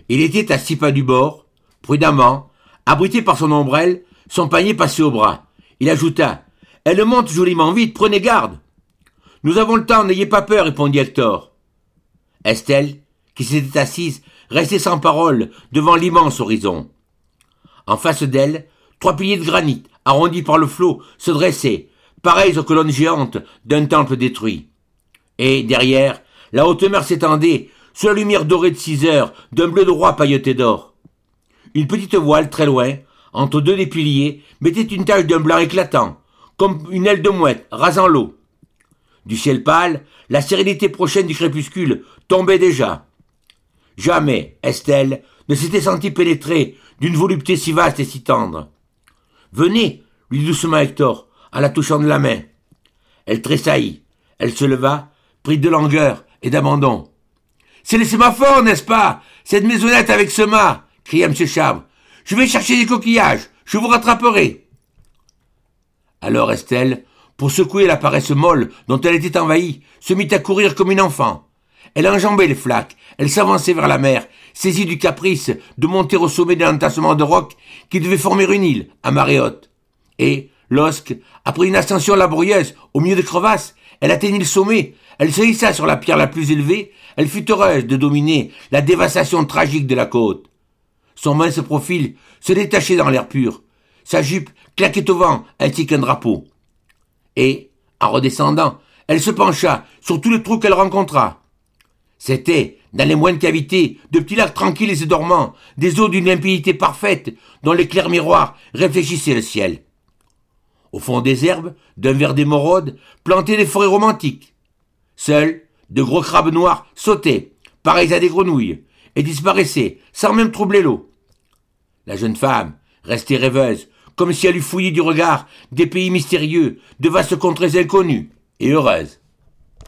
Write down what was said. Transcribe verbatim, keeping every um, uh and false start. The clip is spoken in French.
Il était à six pas du bord, prudemment, abrité par son ombrelle, son panier passé au bras. Il ajouta « Elle monte joliment vite, prenez garde !»« Nous avons le temps, n'ayez pas peur, répondit Hector. Estelle, qui s'était assise, restait sans parole devant l'immense horizon. En face d'elle, trois piliers de granit, arrondis par le flot, se dressaient, pareils aux colonnes géantes d'un temple détruit. Et, derrière, la haute mer s'étendait, sous la lumière dorée de six heures, d'un bleu de roi pailleté d'or. Une petite voile, très loin, entre deux des piliers, mettait une tache d'un blanc éclatant, comme une aile de mouette, rasant l'eau. Du ciel pâle, la sérénité prochaine du crépuscule tombait déjà. Jamais Estelle ne s'était sentie pénétrée d'une volupté si vaste et si tendre. « Venez, lui dit doucement Hector, en la touchant de la main. Elle tressaillit, elle se leva, prit de langueur et d'abandon. « C'est le sémaphore, n'est-ce pas? Cette maisonnette avec ce mât !» cria M. Chabre. « Je vais chercher des coquillages, je vous rattraperai. » Alors Estelle, pour secouer la paresse molle dont elle était envahie, se mit à courir comme une enfant. Elle enjambait les flaques, elle s'avançait vers la mer, saisie du caprice de monter au sommet d'un entassement de rocs qui devait former une île à marée haute. Et, lorsque, après une ascension laborieuse au milieu de crevasses, elle atteignit le sommet, elle se hissa sur la pierre la plus élevée, elle fut heureuse de dominer la dévastation tragique de la côte. Son mince profil se détachait dans l'air pur, sa jupe claquait au vent ainsi qu'un drapeau. Et, en redescendant, elle se pencha sur tous les trous qu'elle rencontra. C'étaient, dans les moindres cavités, de petits lacs tranquilles et dormants, des eaux d'une limpidité parfaite, dont l'éclair miroir réfléchissait le ciel. Au fond des herbes, d'un vert d'émeraude, plantaient des forêts romantiques. Seuls, de gros crabes noirs sautaient, pareils à des grenouilles, et disparaissaient, sans même troubler l'eau. La jeune femme restait rêveuse, comme si elle eût fouillé du regard des pays mystérieux, de vastes contrées inconnues, et heureuse.